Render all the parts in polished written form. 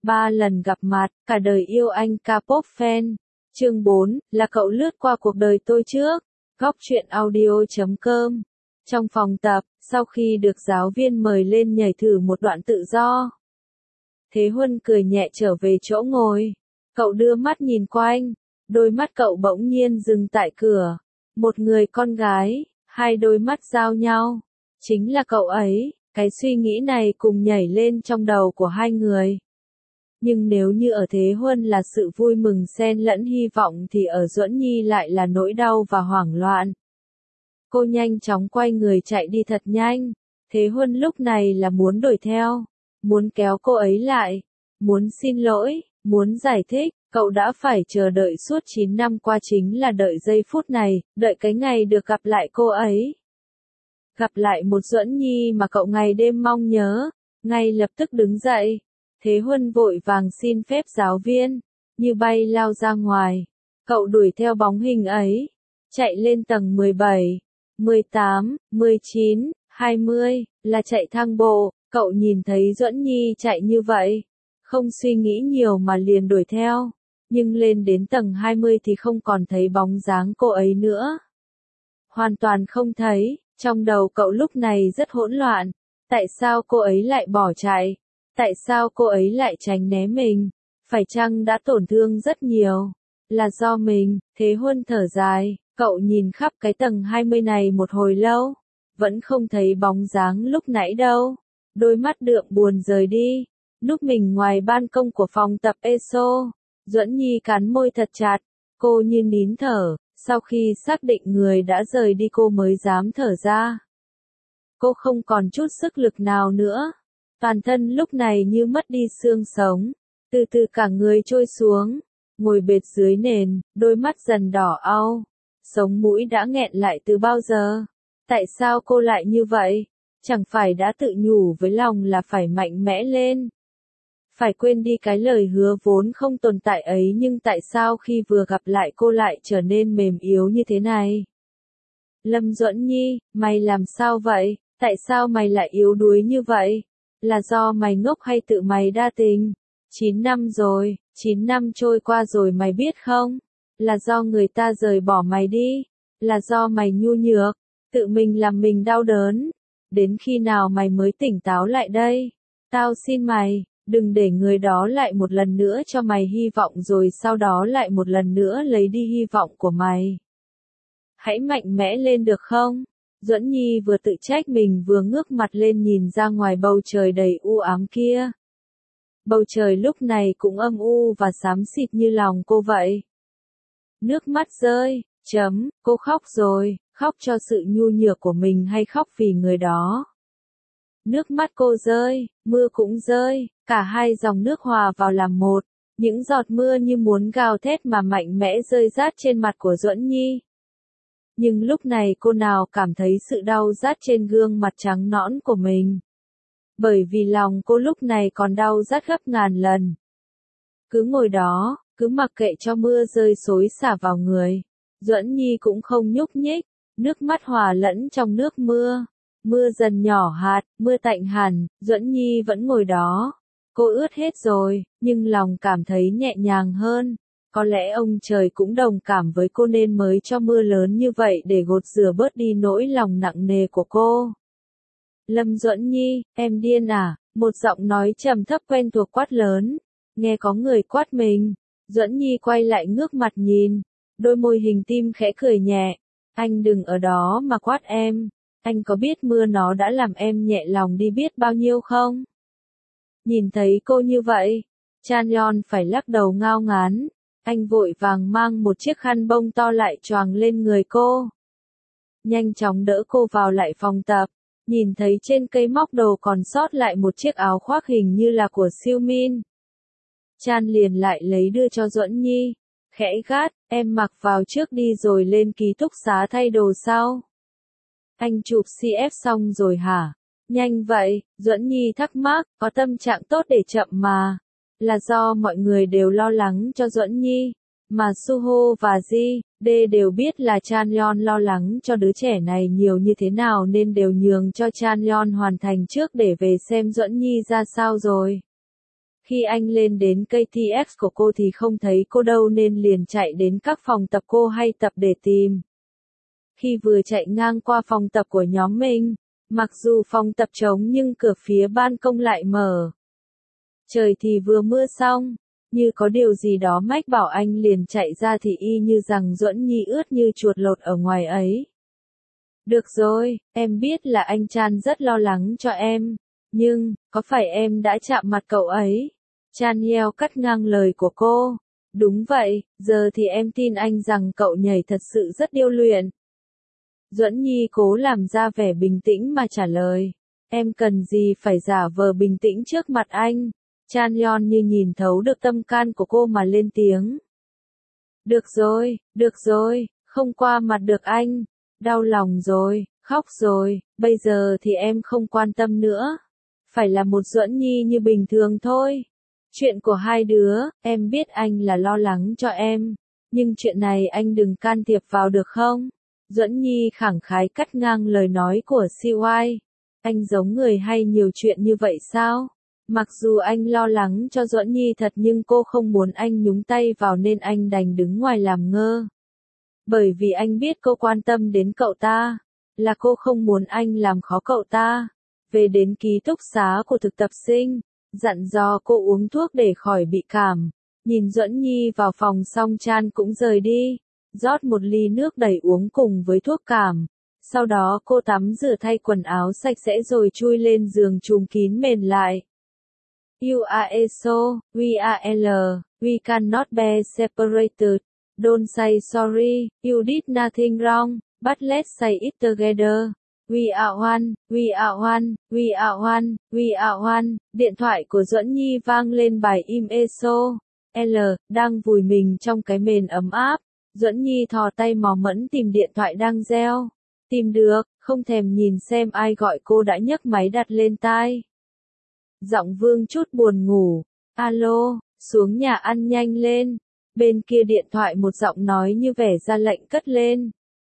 3 lần gặp mặt, cả đời yêu anh K-pop fan. Chương 4, là cậu lướt qua cuộc đời tôi trước. Góc truyện audio.com. Trong phòng tập, sau khi được giáo viên mời lên nhảy thử một đoạn tự do, Thế Huân cười nhẹ trở về chỗ ngồi. Cậu đưa mắt nhìn quanh, đôi mắt cậu bỗng nhiên dừng tại cửa. Một người con gái, hai đôi mắt giao nhau. Chính là cậu ấy. Cái suy nghĩ này cùng nhảy lên trong đầu của hai người. Nhưng nếu như ở Thế Huân là sự vui mừng xen lẫn hy vọng thì ở Duẫn Nhi lại là nỗi đau và hoảng loạn. Cô nhanh chóng quay người chạy đi thật nhanh. Thế Huân lúc này là muốn đuổi theo, muốn kéo cô ấy lại, muốn xin lỗi, muốn giải thích. Cậu đã phải chờ đợi suốt 9 năm qua chính là đợi giây phút này, đợi cái ngày được gặp lại cô ấy. Gặp lại một Duẫn Nhi mà cậu ngày đêm mong nhớ. Ngay lập tức đứng dậy, Thế Huân vội vàng xin phép giáo viên, như bay lao ra ngoài. Cậu đuổi theo bóng hình ấy, chạy lên tầng 17, 18, 19, 20, là chạy thang bộ. Cậu nhìn thấy Duẫn Nhi chạy như vậy, không suy nghĩ nhiều mà liền đuổi theo. Nhưng lên đến tầng 20 thì không còn thấy bóng dáng cô ấy nữa. Hoàn toàn không thấy. Trong đầu cậu lúc này rất hỗn loạn. Tại sao cô ấy lại bỏ chạy? Tại sao cô ấy lại tránh né mình? Phải chăng đã tổn thương rất nhiều? Là do mình? Thế Huân thở dài, cậu nhìn khắp cái tầng 20 này một hồi lâu. Vẫn không thấy bóng dáng lúc nãy đâu. Đôi mắt đượm buồn rời đi. Núp mình ngoài ban công của phòng tập ESO. Duẫn Nhi cắn môi thật chặt. Cô như nín thở. Sau khi xác định người đã rời đi cô mới dám thở ra. Cô không còn chút sức lực nào nữa. Toàn thân lúc này như mất đi xương sống. Từ từ cả người trôi xuống. Ngồi bệt dưới nền, đôi mắt dần đỏ au. Sống mũi đã nghẹn lại từ bao giờ? Tại sao cô lại như vậy? Chẳng phải đã tự nhủ với lòng là phải mạnh mẽ lên. Phải quên đi cái lời hứa vốn không tồn tại ấy, nhưng tại sao khi vừa gặp lại cô lại trở nên mềm yếu như thế này? Lâm Duẫn Nhi, mày làm sao vậy? Tại sao mày lại yếu đuối như vậy? Là do mày ngốc hay tự mày đa tình? 9 năm rồi, 9 năm trôi qua rồi mày biết không? Là do người ta rời bỏ mày đi. Là do mày nhu nhược, tự mình làm mình đau đớn. Đến khi nào mày mới tỉnh táo lại đây? Tao xin mày. Đừng để người đó lại một lần nữa cho mày hy vọng rồi sau đó lại một lần nữa lấy đi hy vọng của mày. Hãy mạnh mẽ lên được không? Duẫn Nhi vừa tự trách mình vừa ngước mặt lên nhìn ra ngoài bầu trời đầy u ám kia. Bầu trời lúc này cũng âm u và xám xịt như lòng cô vậy. Nước mắt rơi, cô khóc rồi, khóc cho sự nhu nhược của mình hay khóc vì người đó? Nước mắt cô rơi, mưa cũng rơi, cả hai dòng nước hòa vào làm một. Những giọt mưa như muốn gào thét mà mạnh mẽ rơi rát trên mặt của Duẫn Nhi. Nhưng lúc này cô nào cảm thấy sự đau rát trên gương mặt trắng nõn của mình. Bởi vì lòng cô lúc này còn đau rát gấp ngàn lần. Cứ ngồi đó, cứ mặc kệ cho mưa rơi xối xả vào người. Duẫn Nhi cũng không nhúc nhích, nước mắt hòa lẫn trong nước mưa. Mưa dần nhỏ hạt, mưa tạnh hẳn, Duẫn Nhi vẫn ngồi đó. Cô ướt hết rồi, nhưng lòng cảm thấy nhẹ nhàng hơn. Có lẽ ông trời cũng đồng cảm với cô nên mới cho mưa lớn như vậy để gột rửa bớt đi nỗi lòng nặng nề của cô. Lâm Duẫn Nhi, em điên à? Một giọng nói trầm thấp quen thuộc quát lớn. Nghe có người quát mình. Duẫn Nhi quay lại ngước mặt nhìn. Đôi môi hình tim khẽ cười nhẹ. Anh đừng ở đó mà quát em. Anh có biết mưa nó đã làm em nhẹ lòng đi biết bao nhiêu không? Nhìn thấy cô như vậy, Chan Yeon phải lắc đầu ngao ngán. Anh vội vàng mang một chiếc khăn bông to lại choàng lên người cô. Nhanh chóng đỡ cô vào lại phòng tập. Nhìn thấy trên cây móc đồ còn sót lại một chiếc áo khoác hình như là của Siêu Min. Chan liền lại lấy đưa cho Duẫn Nhi. Khẽ gắt, em mặc vào trước đi rồi lên ký túc xá thay đồ sau. Anh chụp CF xong rồi hả? Nhanh vậy, Duẫn Nhi thắc mắc, có tâm trạng tốt để chậm mà. Là do mọi người đều lo lắng cho Duẫn Nhi. Mà Suho và Ji, D đều biết là Chan Yeon lo lắng cho đứa trẻ này nhiều như thế nào nên đều nhường cho Chan Yeon hoàn thành trước để về xem Duẫn Nhi ra sao rồi. Khi anh lên đến KTX của cô thì không thấy cô đâu nên liền chạy đến các phòng tập cô hay tập để tìm. Khi vừa chạy ngang qua phòng tập của nhóm mình, mặc dù phòng tập trống nhưng cửa phía ban công lại mở. Trời thì vừa mưa xong, như có điều gì đó mách bảo anh liền chạy ra thì y như rằng Duẫn Nhi ướt như chuột lột ở ngoài ấy. Được rồi, em biết là anh Chan rất lo lắng cho em, nhưng, có phải em đã chạm mặt cậu ấy? Chan Yeo cắt ngang lời của cô. Đúng vậy, giờ thì em tin anh rằng cậu nhảy thật sự rất điêu luyện. Duẫn Nhi cố làm ra vẻ bình tĩnh mà trả lời. Em cần gì phải giả vờ bình tĩnh trước mặt anh? Chan Yeon như nhìn thấu được tâm can của cô mà lên tiếng. Được rồi, không qua mặt được anh. Đau lòng rồi, khóc rồi, bây giờ thì em không quan tâm nữa. Phải là một Duẫn Nhi như bình thường thôi. Chuyện của hai đứa, em biết anh là lo lắng cho em. Nhưng chuyện này anh đừng can thiệp vào được không? Duẫn Nhi khẳng khái cắt ngang lời nói của CY. Anh giống người hay nhiều chuyện như vậy sao? Mặc dù anh lo lắng cho Duẫn Nhi thật nhưng cô không muốn anh nhúng tay vào nên anh đành đứng ngoài làm ngơ. Bởi vì anh biết cô quan tâm đến cậu ta, là cô không muốn anh làm khó cậu ta. Về đến ký túc xá của thực tập sinh, dặn dò cô uống thuốc để khỏi bị cảm. Nhìn Duẫn Nhi vào phòng xong Chan cũng rời đi, rót một ly nước đầy uống cùng với thuốc cảm. Sau đó cô tắm rửa thay quần áo sạch sẽ rồi chui lên giường trùm kín mền lại. You are so, we are L, we cannot be separated. Don't say sorry, you did nothing wrong, but let's say it together. We are one, we are one, we are one, we are one. Điện thoại của Duẫn Nhi vang lên bài im ESO. L, đang vùi mình trong cái mền ấm áp. Duẫn Nhi thò tay mò mẫm tìm điện thoại đang reo. Tìm được, không thèm nhìn xem ai gọi cô đã nhấc máy đặt lên tai. Giọng Vương chút buồn ngủ. Alo, xuống nhà ăn nhanh lên. Bên kia điện thoại một giọng nói như vẻ ra lệnh cất lên.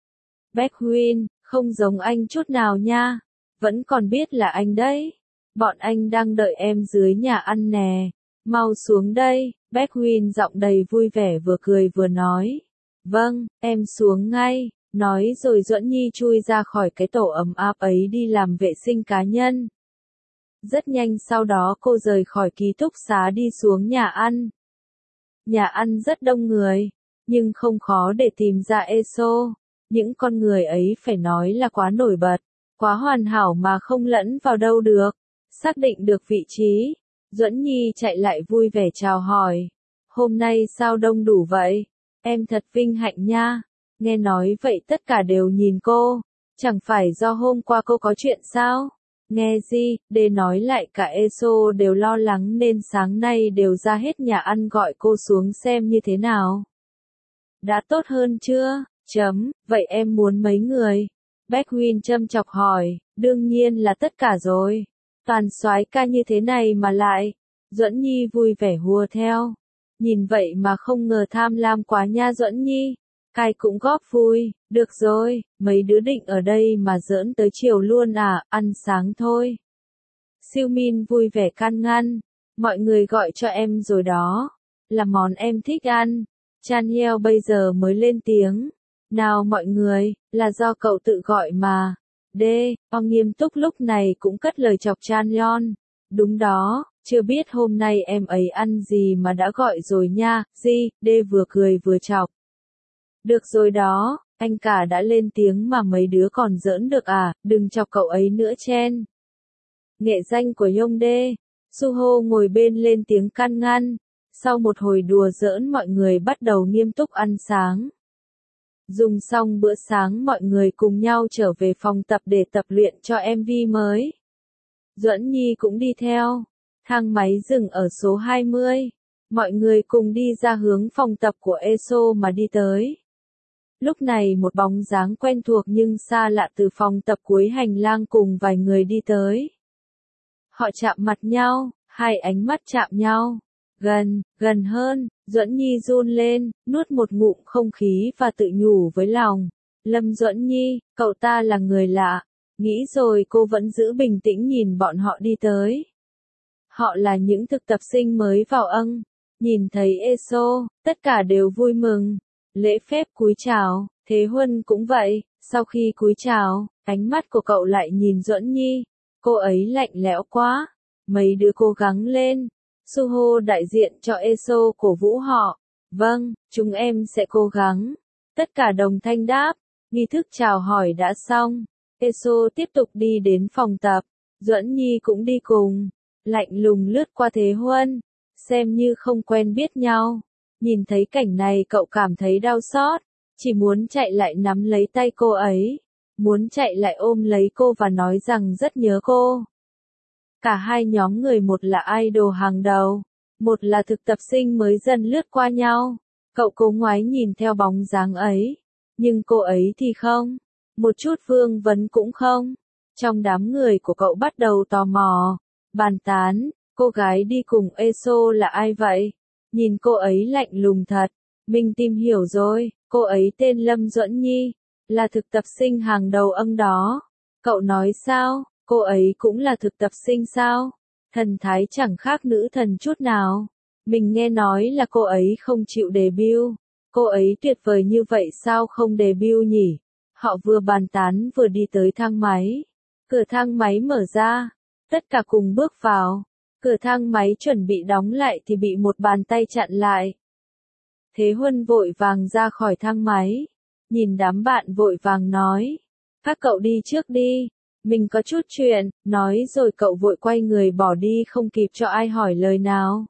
Backwin, không giống anh chút nào nha. Vẫn còn biết là anh đấy. Bọn anh đang đợi em dưới nhà ăn nè. Mau xuống đây. Backwin giọng đầy vui vẻ vừa cười vừa nói. Vâng, em xuống ngay. Nói rồi Duẫn Nhi chui ra khỏi cái tổ ấm áp ấy đi làm vệ sinh cá nhân. Rất nhanh sau đó cô rời khỏi ký túc xá đi xuống nhà ăn. Nhà ăn rất đông người, nhưng không khó để tìm ra ESO. Những con người ấy phải nói là quá nổi bật, quá hoàn hảo mà không lẫn vào đâu được. Xác định được vị trí, Duẫn Nhi chạy lại vui vẻ chào hỏi. Hôm nay sao đông đủ vậy? Em thật vinh hạnh nha. Nghe nói vậy tất cả đều nhìn cô. Chẳng phải do hôm qua cô có chuyện sao? Nghe gì, để nói lại cả ESO đều lo lắng nên sáng nay đều ra hết nhà ăn gọi cô xuống xem như thế nào. Đã tốt hơn chưa? Vậy em muốn mấy người? Backwin châm chọc hỏi, đương nhiên là tất cả rồi. Toàn soái ca như thế này mà lại. Duẫn Nhi vui vẻ hùa theo. Nhìn vậy mà không ngờ tham lam quá nha Duẫn Nhi. Cai cũng góp vui, được rồi, mấy đứa định ở đây mà giỡn tới chiều luôn à, ăn sáng thôi. Siêu Min vui vẻ can ngăn, mọi người gọi cho em rồi đó, là món em thích ăn. Chan Yeo bây giờ mới lên tiếng, nào mọi người, là do cậu tự gọi mà. Ông nghiêm túc lúc này cũng cất lời chọc Chan Yeon, đúng đó, chưa biết hôm nay em ấy ăn gì mà đã gọi rồi nha, vừa cười vừa chọc. Được rồi đó, anh cả đã lên tiếng mà mấy đứa còn giỡn được à, đừng chọc cậu ấy nữa Chen. Nghệ danh của Yongdae, Suho ngồi bên lên tiếng can ngăn. Sau một hồi đùa giỡn mọi người bắt đầu nghiêm túc ăn sáng. Dùng xong bữa sáng mọi người cùng nhau trở về phòng tập để tập luyện cho MV mới. Duẫn Nhi cũng đi theo. Thang máy dừng ở số 20. Mọi người cùng đi ra hướng phòng tập của ESO mà đi tới. Lúc này một bóng dáng quen thuộc nhưng xa lạ từ phòng tập cuối hành lang cùng vài người đi tới. Họ chạm mặt nhau, hai ánh mắt chạm nhau. Gần hơn, Duẫn Nhi run lên, nuốt một ngụm không khí và tự nhủ với lòng. Lâm Duẫn Nhi, cậu ta là người lạ. Nghĩ rồi cô vẫn giữ bình tĩnh nhìn bọn họ đi tới. Họ là những thực tập sinh mới vào âng. Nhìn thấy ESO, tất cả đều vui mừng. Lễ phép cúi chào, Thế Huân cũng vậy, sau khi cúi chào, ánh mắt của cậu lại nhìn Duẫn Nhi. Cô ấy lạnh lẽo quá. Mấy đứa cố gắng lên. Suho đại diện cho ESO cổ vũ họ. Vâng, chúng em sẽ cố gắng. Tất cả đồng thanh đáp. Nghi thức chào hỏi đã xong. ESO tiếp tục đi đến phòng tập. Duẫn Nhi cũng đi cùng. Lạnh lùng lướt qua Thế Huân. Xem như không quen biết nhau. Nhìn thấy cảnh này cậu cảm thấy đau xót. Chỉ muốn chạy lại nắm lấy tay cô ấy. Muốn chạy lại ôm lấy cô và nói rằng rất nhớ cô. Cả hai nhóm người, một là idol hàng đầu, một là thực tập sinh mới dần lướt qua nhau. Cậu cố ngoái nhìn theo bóng dáng ấy. Nhưng cô ấy thì không. Một chút vương vấn cũng không. Trong đám người của cậu bắt đầu tò mò. Bàn tán, cô gái đi cùng ESO là ai vậy? Nhìn cô ấy lạnh lùng thật. Mình tìm hiểu rồi, cô ấy tên Lâm Duẫn Nhi. Là thực tập sinh hàng đầu âng đó. Cậu nói sao? Cô ấy cũng là thực tập sinh sao? Thần thái chẳng khác nữ thần chút nào. Mình nghe nói là cô ấy không chịu debut. Cô ấy tuyệt vời như vậy sao không debut nhỉ? Họ vừa bàn tán vừa đi tới thang máy. Cửa thang máy mở ra. Tất cả cùng bước vào. Cửa thang máy chuẩn bị đóng lại thì bị một bàn tay chặn lại. Thế Huân vội vàng ra khỏi thang máy. Nhìn đám bạn vội vàng nói. Các cậu đi trước đi. Mình có chút chuyện, nói rồi cậu vội quay người bỏ đi không kịp cho ai hỏi lời nào.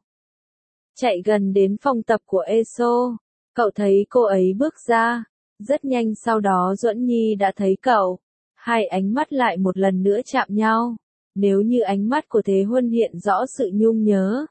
Chạy gần đến phòng tập của ESO, cậu thấy cô ấy bước ra. Rất nhanh sau đó Duẫn Nhi đã thấy cậu. Hai ánh mắt lại một lần nữa chạm nhau. Nếu như ánh mắt của Thế Huân hiện rõ sự nhung nhớ,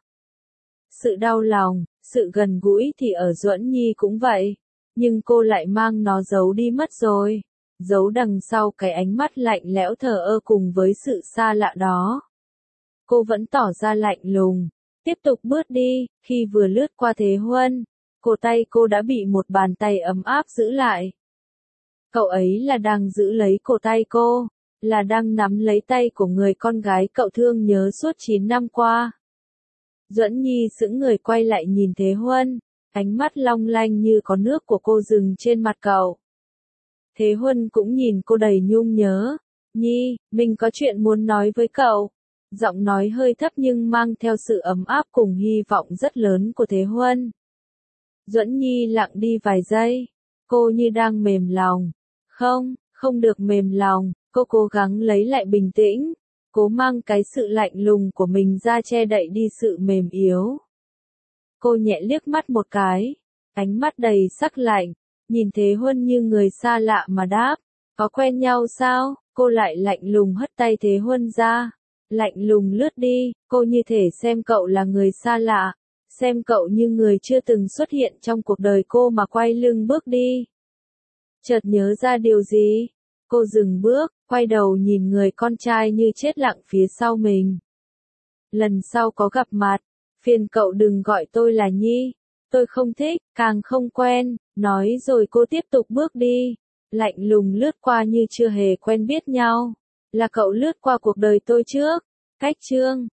sự đau lòng, sự gần gũi thì ở Duẫn Nhi cũng vậy. Nhưng cô lại mang nó giấu đi mất rồi. Giấu đằng sau cái ánh mắt lạnh lẽo thờ ơ cùng với sự xa lạ đó. Cô vẫn tỏ ra lạnh lùng. Tiếp tục bước đi, khi vừa lướt qua Thế Huân, cổ tay cô đã bị một bàn tay ấm áp giữ lại. Cậu ấy là đang giữ lấy cổ tay cô, là đang nắm lấy tay của người con gái cậu thương nhớ suốt 9 năm qua. Duẫn Nhi sững người quay lại nhìn Thế Huân, ánh mắt long lanh như có nước của cô dừng trên mặt cậu. Thế Huân cũng nhìn cô đầy nhung nhớ. Nhi, mình có chuyện muốn nói với cậu. Giọng nói hơi thấp nhưng mang theo sự ấm áp cùng hy vọng rất lớn của Thế Huân. Duẫn Nhi lặng đi vài giây. Cô như đang mềm lòng. Không, không được mềm lòng. Cô cố gắng lấy lại bình tĩnh. Cố mang cái sự lạnh lùng của mình ra che đậy đi sự mềm yếu. Cô nhẹ liếc mắt một cái. Ánh mắt đầy sắc lạnh. Nhìn Thế Huân như người xa lạ mà đáp. Có quen nhau sao? Cô lại lạnh lùng hất tay Thế Huân ra. Lạnh lùng lướt đi. Cô như thể xem cậu là người xa lạ. Xem cậu như người chưa từng xuất hiện trong cuộc đời cô mà quay lưng bước đi. Chợt nhớ ra điều gì? Cô dừng bước, quay đầu nhìn người con trai như chết lặng phía sau mình. Lần sau có gặp mặt, phiền cậu đừng gọi tôi là Nhi. Tôi không thích, càng không quen. Nói rồi cô tiếp tục bước đi. Lạnh lùng lướt qua như chưa hề quen biết nhau. Là cậu lướt qua cuộc đời tôi trước. Cách chương